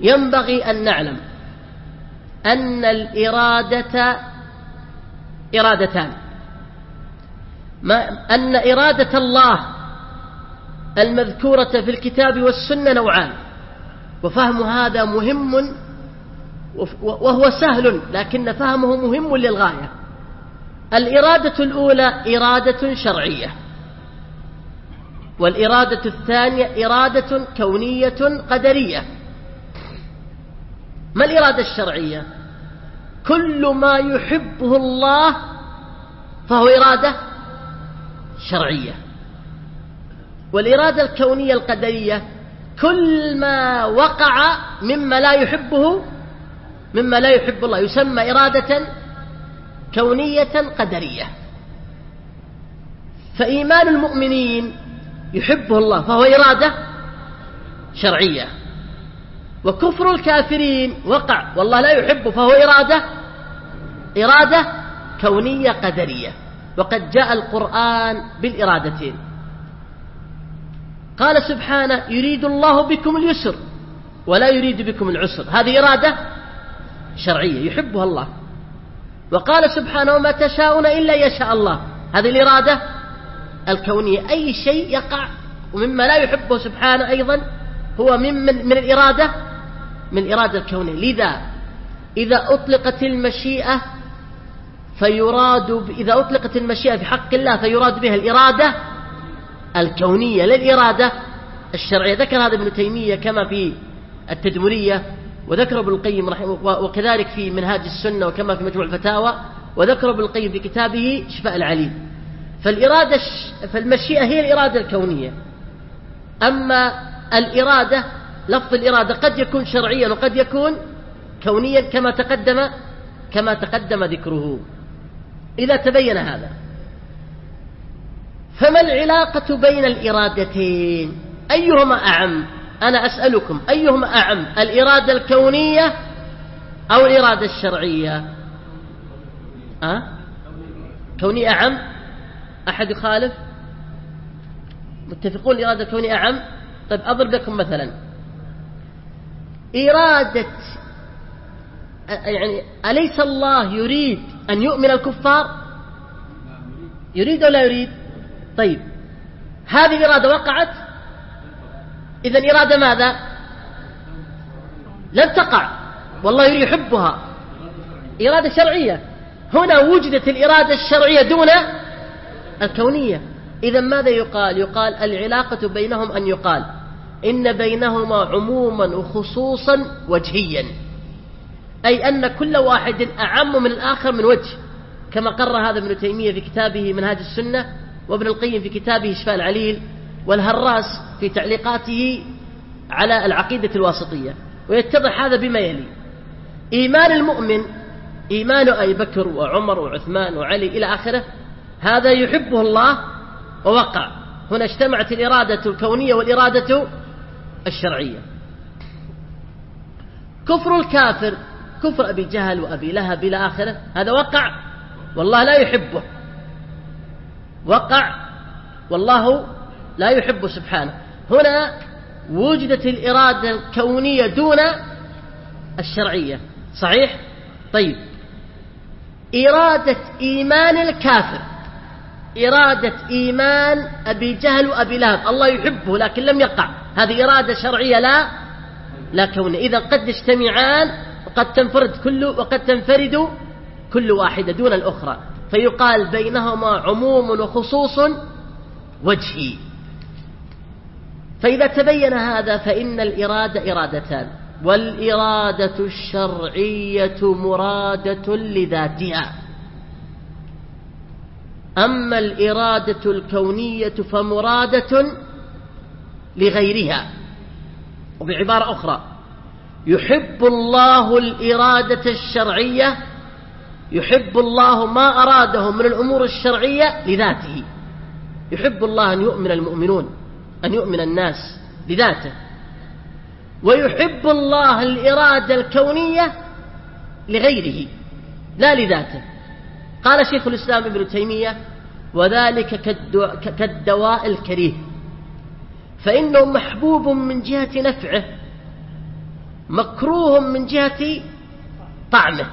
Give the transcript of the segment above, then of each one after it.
ينبغي أن نعلم أن الإرادة إرادتان، أن إرادة الله المذكورة في الكتاب والسنة نوعان، وفهم هذا مهم وهو سهل، لكن فهمه مهم للغاية. الإرادة الأولى إرادة شرعية، والإرادة الثانية إرادة كونية قدرية. ما الإرادة الشرعية؟ كل ما يحبه الله فهو إرادة شرعية. والإرادة الكونية القدرية كل ما وقع مما لا يحبه الله يسمى إرادة كونية قدرية. فإيمان المؤمنين يحبه الله فهو إرادة شرعية، وكفر الكافرين وقع والله لا يحبه فهو إرادة كونية قدرية. وقد جاء القرآن بالإرادتين. قال سبحانه يريد الله بكم اليسر ولا يريد بكم العسر، هذه إرادة شرعية يحبها الله. وقال سبحانه وما تشاءون إلا يشاء الله، هذه الإرادة الكونية. أي شيء يقع ومما لا يحبه سبحانه أيضا هو من الإرادة الكونية. لذا إذا أطلقت المشيئة في حق الله فيراد بها الإرادة الكونية لا الإرادة الشرعية. ذكر هذا ابن تيمية كما في التدمرية، وذكر ابن القيم رحمه، وكذلك في منهاج السنة، وكما في مجموع الفتاوى، وذكر ابن القيم في كتابه شفاء العليل. فالمشيئة هي الإرادة الكونية. أما الإرادة، لفظ الإرادة قد يكون شرعيا وقد يكون كونيا كما تقدم ذكره. إذا تبين هذا فما العلاقة بين الإرادتين؟ أيهما أعم؟ أنا أسألكم أيهما أعم، الإرادة الكونية أو الإرادة الشرعية؟ كونية أعم؟ أحد يخالف؟ متفقون الإرادة الكونية أعم؟ طيب أضرب لكم مثلا. إرادة يعني أليس الله يريد أن يؤمن الكفار؟ يريد ولا يريد؟ طيب هذه الإرادة وقعت، إذن إرادة ماذا؟ لم تقع والله يحبها، إرادة شرعية. هنا وجدت الإرادة الشرعية دون الكونية. إذن ماذا يقال العلاقة بينهم أن يقال إن بينهما عموما وخصوصا وجهيا، أي أن كل واحد أعم من الآخر من وجه، كما قرر هذا ابن تيمية في كتابه منهاج السنة، وابن القيم في كتابه شفاء العليل، والهراس في تعليقاته على العقيدة الواسطية. ويتضح هذا بما يلي: إيمان المؤمن إيمان أبي بكر وعمر وعثمان وعلي إلى آخره، هذا يحبه الله ووقع. هنا اجتمعت الإرادة الكونية والإرادة الشرعية. كفر الكافر، كفر أبي جهل وأبي لهب إلى آخره، هذا وقع والله لا يحبه، وقع والله لا يحبه سبحانه. هنا وجدت الإرادة الكونية دون الشرعية، صحيح؟ طيب إرادة إيمان الكافر، إرادة إيمان أبي جهل وأبي لهب، الله يحبه لكن لم يقع، هذه إرادة شرعية لا كونية. إذا قد يجتمعان وقد تنفرد كل واحدة دون الأخرى، فيقال بينهما عموم وخصوص وجهي. فإذا تبين هذا فإن الإرادة إرادتان، والإرادة الشرعية مرادة لذاتها، أما الإرادة الكونية فمرادة لغيرها. وبعبارة أخرى يحب الله الإرادة الشرعية، يحب الله ما أراده من الأمور الشرعية لذاته. يحب الله أن يؤمن المؤمنون، أن يؤمن الناس لذاته، ويحب الله الإرادة الكونية لغيره لا لذاته. قال شيخ الإسلام ابن تيمية: وذلك كالدواء الكريه، فإنه محبوب من جهة نفعه، مكروه من جهة طعمه،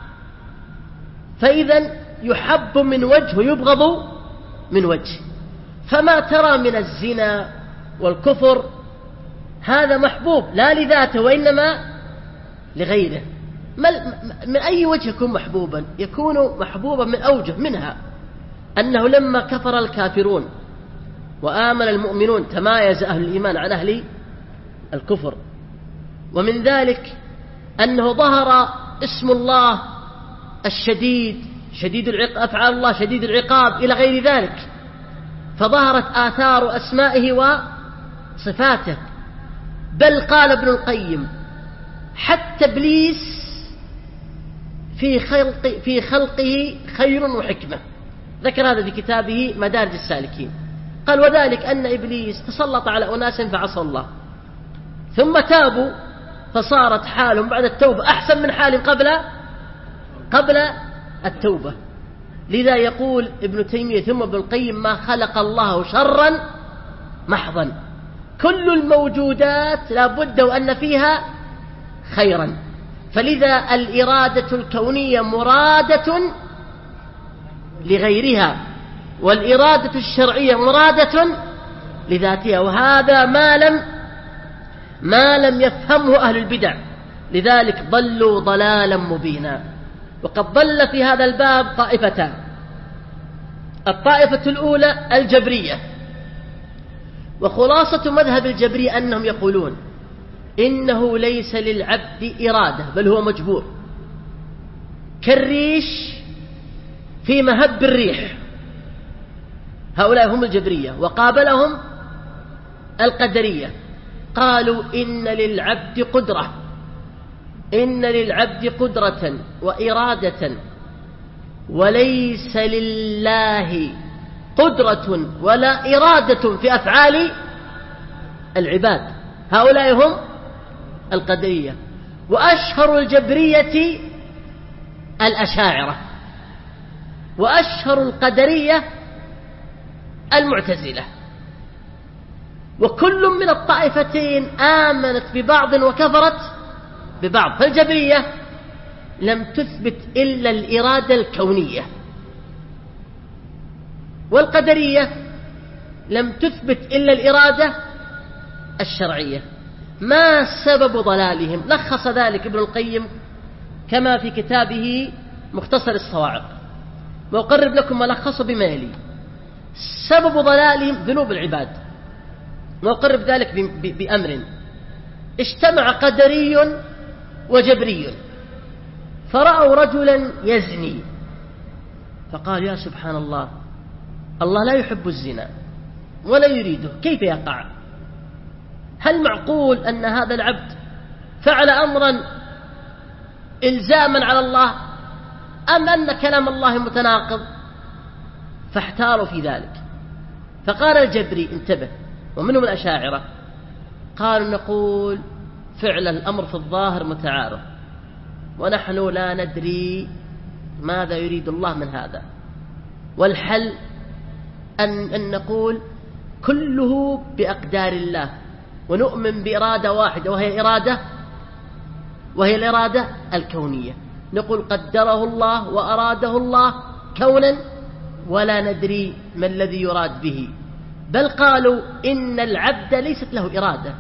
فإذا يحب من وجه ويبغض من وجه. فما ترى من الزنا والكفر هذا محبوب لا لذاته وإنما لغيره. من أي وجه يكون محبوبا؟ يكون محبوبا من أوجه، منها أنه لما كفر الكافرون وآمن المؤمنون تمايز أهل الإيمان عن أهل الكفر. ومن ذلك أنه ظهر اسم الله الشديد، شديد العقاب، أفعال الله شديد العقاب إلى غير ذلك، فظهرت آثار أسمائه وصفاته. بل قال ابن القيم حتى إبليس في خلقه خير وحكمة، ذكر هذا في كتابه مدارج السالكين. قال وذلك أن إبليس تسلط على أناس فعصوا الله ثم تابوا فصارت حالهم بعد التوبة أحسن من حال قبل التوبة. لذا يقول ابن تيمية ثم ابن القيم ما خلق الله شرا محضا، كل الموجودات لا بد وأن فيها خيرا. فلذا الإرادة الكونية مرادة لغيرها، والإرادة الشرعية مرادة لذاتها، وهذا ما لم يفهمه أهل البدع، لذلك ضلوا ضلالا مبينا. وقد ضل في هذا الباب طائفتان: الطائفة الأولى الجبرية، وخلاصة مذهب الجبرية أنهم يقولون إنه ليس للعبد إرادة بل هو مجبور، كالريش في مهب الريح. هؤلاء هم الجبرية. وقابلهم القدرية، قالوا إن للعبد قدرة وإرادة، وليس لله قدرة ولا إرادة في أفعال العباد. هؤلاء هم القدرية. وأشهر الجبرية الأشاعرة، وأشهر القدرية المعتزلة. وكل من الطائفتين آمنت ببعض وكفرت ببعض. فالجبرية لم تثبت إلا الإرادة الكونية، والقدرية لم تثبت إلا الإرادة الشرعية. ما سبب ضلالهم؟ لخص ذلك ابن القيم كما في كتابه مختصر الصواعق، وأقرب لكم ملخصه بما يلي: سبب ضلالهم ذنوب العباد. وأقرب ذلك بأمر: اجتمع قدري وجبري فرأوا رجلا يزني، فقال يا سبحان الله، الله لا يحب الزنا ولا يريده، كيف يقع؟ هل معقول أن هذا العبد فعل أمرا إلزاما على الله، أم أن كلام الله متناقض؟ فاحتاروا في ذلك. فقال الجبري: انتبه، ومنهم الأشاعرة، قالوا نقول فعل الأمر في الظاهر متعارض، ونحن لا ندري ماذا يريد الله من هذا، والحل أن نقول كله بأقدار الله، ونؤمن بإرادة واحدة وهي الإرادة الكونية. نقول قدره الله وأراده الله كونا، ولا ندري ما الذي يراد به. بل قالوا إن العبد ليست له إرادة،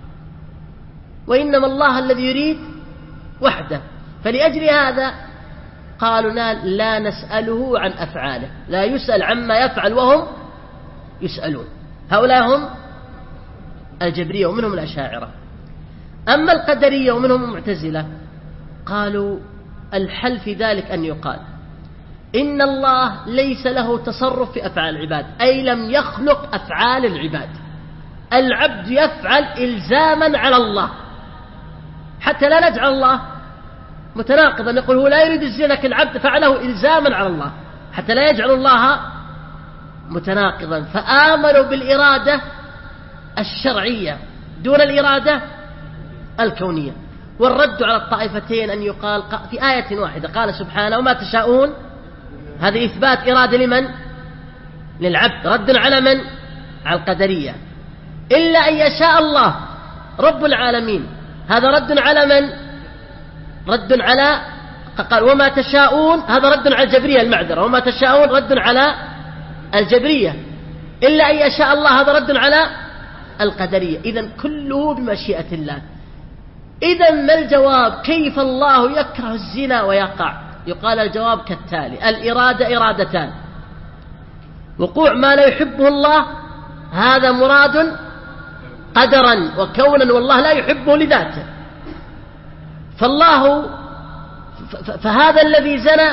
وإنما الله الذي يريد وحده. فلأجل هذا قالوا لا نسأله عن أفعاله، لا يسأل عما يفعل وهم يسألون. هؤلاء هم الجبرية ومنهم الأشاعرة. أما القدرية ومنهم المعتزلة قالوا الحل في ذلك أن يقال إن الله ليس له تصرف في أفعال العباد، أي لم يخلق أفعال العباد. العبد يفعل إلزاما على الله، حتى لا نجعل الله متناقضا، نقول هو لا يريد الزنا لكن العبد فعله إلزاما على الله، حتى لا يجعل الله متناقضا. فآمنوا بالإرادة الشرعية دون الإرادة الكونية. والرد على الطائفتين أن يقال في آية واحدة، قال سبحانه: وما تشاءون. هذا إثبات إرادة لمن؟ للعبد. رد على من؟ على القدرية. إلا أن يشاء الله رب العالمين هذا رد على من؟ رد على قال وما تشاءون، هذا رد على الجبرية المعذرة، وما تشاءون رد على الجبرية إلا أن يشاء الله، هذا رد على القدرية. إذن كله بمشيئة الله. إذن ما الجواب؟ كيف الله يكره الزنا ويقع؟ يقال الجواب كالتالي: الإرادة إرادتان، وقوع ما لا يحبه الله هذا مراد قدرا وكونا، والله لا يحبه لذاته. فهذا الذي زنى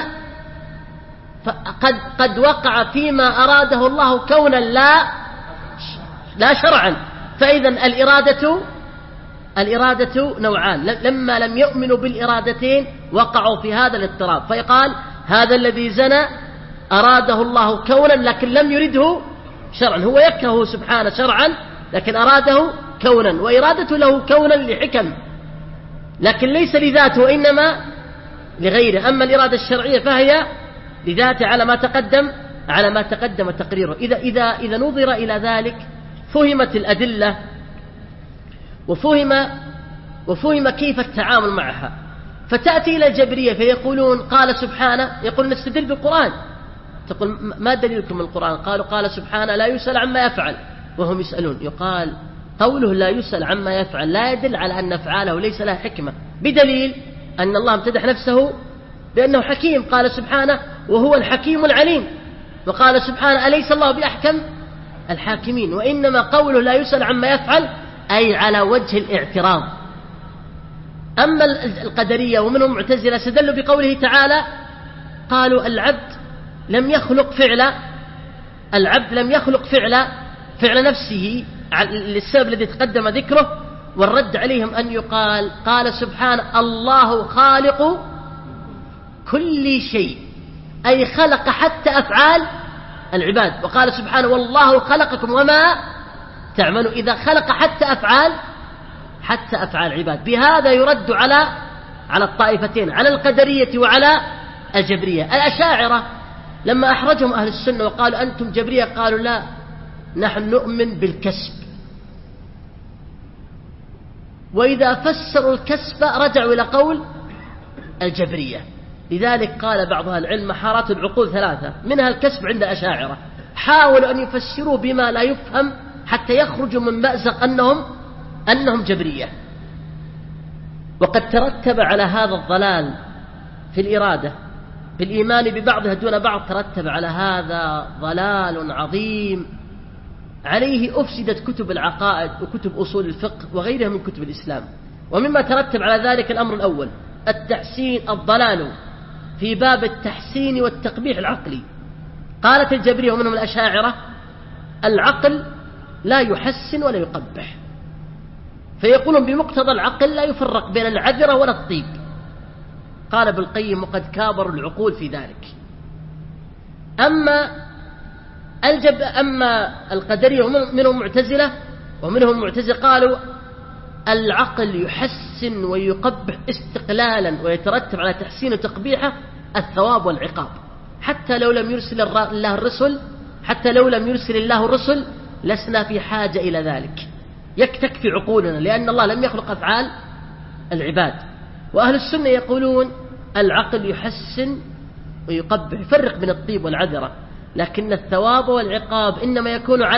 قد وقع فيما أراده الله كونا لا شرعا. فإذن الإرادة نوعان، لما لم يؤمنوا بالإرادتين وقعوا في هذا الاضطراب. فيقال هذا الذي زنى أراده الله كونا لكن لم يرده شرعا، هو يكره سبحانه شرعا لكن أراده كونا، وإرادته له كونا لحكم لكن ليس لذاته وإنما لغيره. أما الإرادة الشرعية فهي لذاته على ما تقدم تقريره. إذا نظر إلى ذلك فهمت الأدلة وفهم كيف التعامل معها. فتأتي إلى الجبرية فيقولون قال سبحانه، يقول نستدل بالقرآن، تقول ما دليلكم القرآن؟ قالوا قال سبحانه لا يسأل عما يفعل وهم يسألون. يقال قوله لا يسأل عما يفعل لا يدل على أن أفعاله ليس لها حكمة، بدليل أن الله امتدح نفسه بأنه حكيم، قال سبحانه وهو الحكيم العليم، وقال سبحانه أليس الله بأحكم الحاكمين. وإنما قوله لا يسأل عما يفعل أي على وجه الاعتراض. أما القدرية ومنهم معتزلة استدلوا بقوله تعالى، قالوا العبد لم يخلق فعل نفسه للسبب الذي تقدم ذكره، والرد عليهم أن يقال قال سبحانه الله خالق كل شيء، أي خلق حتى أفعال العباد، وقال سبحانه والله خلقكم وما تعملوا، إذا خلق حتى أفعال العباد. بهذا يرد على الطائفتين، على القدرية وعلى الجبرية. الأشاعرة لما أحرجهم أهل السنة وقالوا أنتم جبرية، قالوا لا، نحن نؤمن بالكسب، وإذا فسروا الكسب رجعوا إلى قول الجبرية. لذلك قال بعض أهل العلم محارات العقول ثلاثة، منها الكسب عند الأشاعرة، حاولوا أن يفسروا بما لا يفهم حتى يخرجوا من مأزق أنهم جبرية. وقد ترتب على هذا الضلال في الإرادة بالإيمان ببعضها دون بعض، ترتب على هذا ضلال عظيم عليه أفسدت كتب العقائد وكتب أصول الفقه وغيرها من كتب الإسلام. ومما ترتب على ذلك الأمر الأول الضلال في باب التحسين والتقبيح العقلي. قالت الجبرية ومنهم الأشاعرة العقل لا يحسن ولا يقبح، فيقولون بمقتضى العقل لا يفرق بين العذرة ولا الطيب. قال ابن القيم وقد كابروا العقول في ذلك. أما القدرية ومنهم معتزلة قالوا العقل يحسن ويقبح استقلالا، ويترتب على تحسين وتقبيحه الثواب والعقاب، حتى لو لم يرسل الله الرسل لسنا في حاجة إلى ذلك، تكفي عقولنا، لأن الله لم يخلق أفعال العباد. وأهل السنة يقولون العقل يحسن ويقبح، يفرق بين الطيب والعذرة، لكن الثواب والعقاب إنما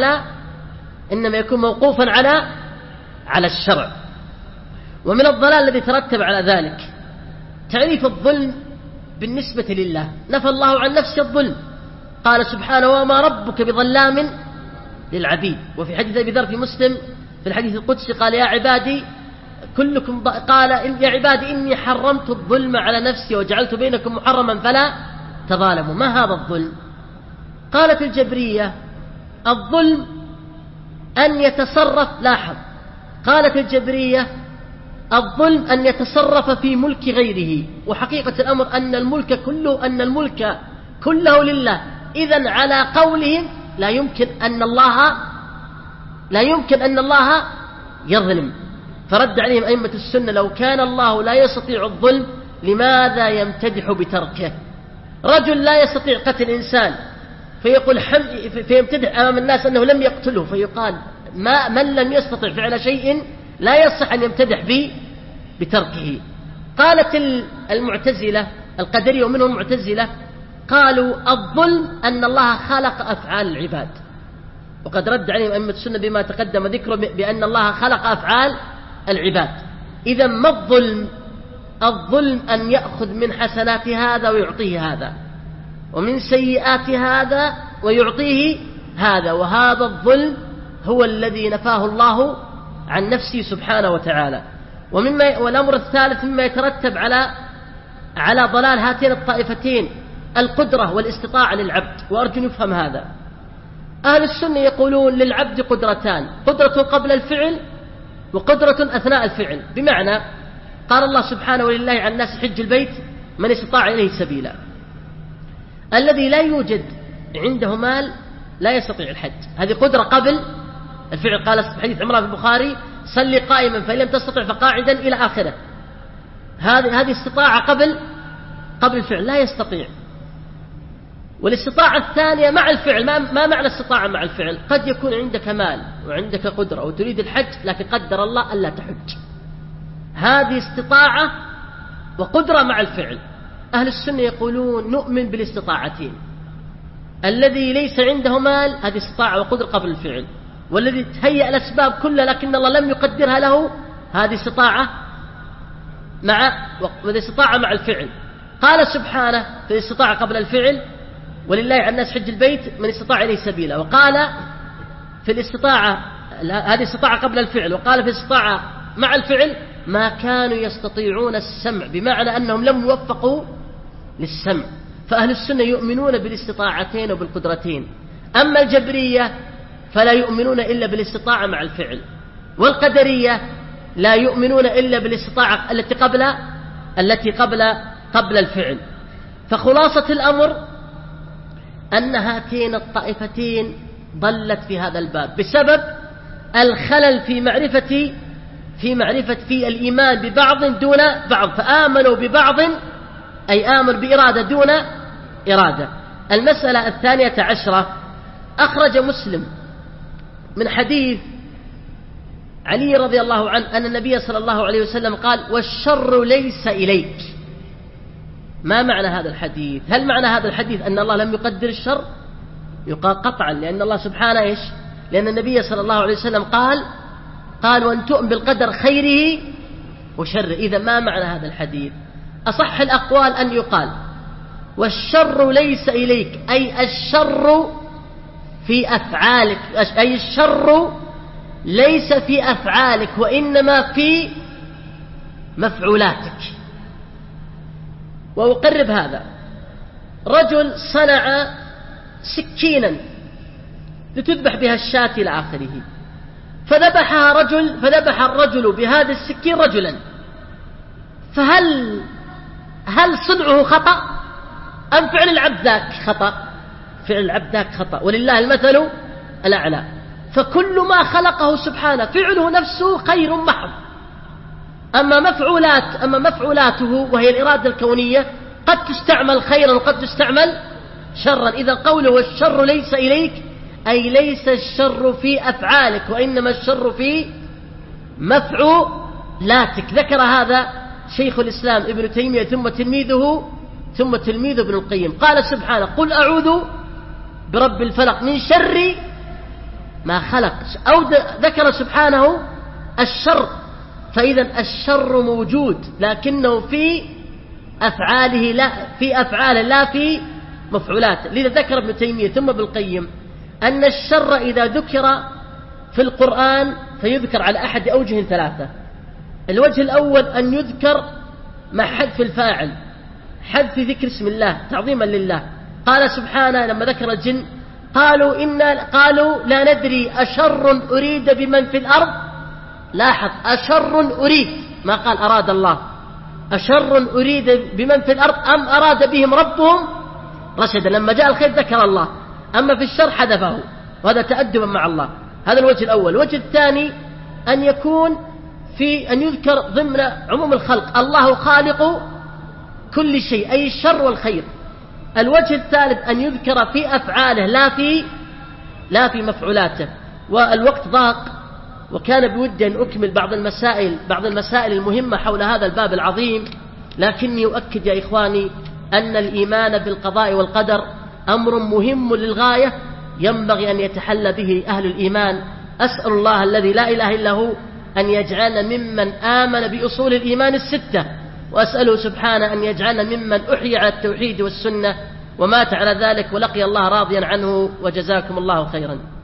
يكون موقوفا على الشرع. ومن الضلال الذي ترتب على ذلك تعريف الظلم بالنسبة لله. نفى الله عن نفسه الظلم، قال سبحانه وما ربك بظلام للعبيد. وفي حديث أبي ذر في مسلم في الحديث القدسي قال يا عبادي يا عبادي إني حرمت الظلم على نفسي وجعلت بينكم محرما فلا تظالموا. ما هذا الظلم؟ قالت الجبرية الظلم أن يتصرف، لاحظ، قالت الجبرية الظلم أن يتصرف في ملك غيره، وحقيقة الأمر أن الملك كله لله. إذن على قولهم لا يمكن أن الله يظلم. فرد عليهم أئمة السنة لو كان الله لا يستطيع الظلم لماذا يمتدح بتركه؟ رجل لا يستطيع قتل إنسان فيمتدح أمام الناس أنه لم يقتله، فيقال من لم يستطع فعل شيء لا يصح أن يمتدح بتركه. قالت المعتزلة القدرية ومنهم المعتزلة قالوا الظلم أن الله خلق أفعال العباد، وقد رد عليهم أئمة السنة بما تقدم ذكره بأن الله خلق أفعال العباد. إذا ما الظلم؟ الظلم أن يأخذ من حسنات هذا ويعطيه هذا، ومن سيئات هذا ويعطيه هذا، وهذا الظلم هو الذي نفاه الله عن نفسه سبحانه وتعالى. والأمر الثالث مما يترتب على ضلال هاتين الطائفتين القدرة والاستطاعة للعبد، وأرجو يفهم هذا. أهل السنة يقولون للعبد قدرتان: قدرة قبل الفعل وقدرة أثناء الفعل. بمعنى قال الله سبحانه: ولله على الناس حج البيت من استطاع إليه سبيلا. الذي لا يوجد عنده مال لا يستطيع الحج، هذه قدرة قبل الفعل. قال في حديث عمران في البخاري: صلي قائما فإن لم تستطع فقاعدا إلى آخره. هذه استطاعة قبل الفعل، لا يستطيع. والاستطاعة الثانية مع الفعل. ما معنى استطاعة مع الفعل؟ قد يكون عندك مال وعندك قدرة وتريد الحج، لكن قدر الله ألا تحج، هذه استطاعة وقدرة مع الفعل. أهل السنة يقولون نؤمن بالاستطاعتين: الذي ليس عنده مال هذه استطاعة وقدرة قبل الفعل، والذي تهيأ الأسباب كلها لكن الله لم يقدرها له هذه استطاعة مع الفعل. قال سبحانه في الاستطاعة قبل الفعل: ولله على الناس حج البيت من استطاع إليه سبيلا. وقال في الاستطاعة هذه استطاعة قبل الفعل، وقال في الاستطاعة مع الفعل: ما كانوا يستطيعون السمع، بمعنى أنهم لم يوفقوا للسمع. فأهل السنة يؤمنون بالاستطاعتين وبالقدرتين. أما الجبرية فلا يؤمنون إلا بالاستطاعة مع الفعل، والقدرية لا يؤمنون إلا بالاستطاعة التي قبل الفعل. فخلاصة الأمر أن هاتين الطائفتين ضلت في هذا الباب بسبب الخلل في معرفة الإيمان ببعض دون بعض، فآمنوا ببعض أي آمن بإرادة دون إرادة. المسألة 12 أخرج مسلم من حديث علي رضي الله عنه أن النبي صلى الله عليه وسلم قال: والشر ليس إليك. ما معنى هذا الحديث؟ هل معنى هذا الحديث أن الله لم يقدر الشر؟ يقال قطعا، لأن الله سبحانه إيش؟ لأن النبي صلى الله عليه وسلم قال: وأن تؤمن بالقدر خيره وشره. إذا ما معنى هذا الحديث؟ أصح الأقوال أن يقال: والشر ليس إليك، أي الشر في أفعالك، أي الشر ليس في أفعالك وإنما في مفعولاتك. وأقرب هذا: رجل صنع سكينا لتذبح بها الشاة إلى آخره، فذبح الرجل بهذا السكين رجلا، فهل صنعه خطأ أم فعل العبد ذاك خطأ؟ فعل العبد ذاك خطأ، ولله المثل الأعلى. فكل ما خلقه سبحانه فعله نفسه خير محض. أما مفعولاته وهي الإرادة الكونية قد تستعمل خيرا وقد تستعمل شرا. إذا قوله والشر ليس إليك أي ليس الشر في أفعالك وإنما الشر في مفعولاتك. ذكر هذا شيخ الإسلام ابن تيمية ثم تلميذه ابن القيم. قال سبحانه: قل أعوذ برب الفلق من شر ما خلق. أو ذكر سبحانه الشر، فإذا الشر موجود لكنه في أفعاله لا في مفعولاته. لذا ذكر ابن تيمية ثم ابن القيم أن الشر إذا ذكر في القرآن فيذكر على أحد أوجه 3. الوجه الأول أن يذكر مع حذف الفاعل، حذف ذكر اسم الله تعظيما لله. قال سبحانه لما ذكر الجن: قالوا لا ندري أشر أريد بمن في الأرض. لاحظ: أشر أريد، ما قال أراد الله. أشر أريد بمن في الأرض أم أراد بهم ربهم رشدا. لما جاء الخير ذكر الله، أما في الشر حذفه، وهذا تأدبا مع الله. هذا الوجه الأول. الوجه الثاني أن يذكر ضمن عموم الخلق: الله خالق كل شيء، أي الشر والخير. الوجه الثالث أن يذكر في أفعاله لا في مفعولاته. والوقت ضاق وكان بودي أن أكمل بعض المسائل المهمة حول هذا الباب العظيم، لكني أؤكد يا إخواني أن الإيمان بالقضاء والقدر أمر مهم للغاية ينبغي أن يتحلى به أهل الإيمان. أسأل الله الذي لا إله إلا هو أن يجعلنا ممن آمن بأصول الإيمان الستة، وأسأله سبحانه أن يجعلنا ممن أحيي على التوحيد والسنة ومات على ذلك ولقي الله راضيا عنه، وجزاكم الله خيرا.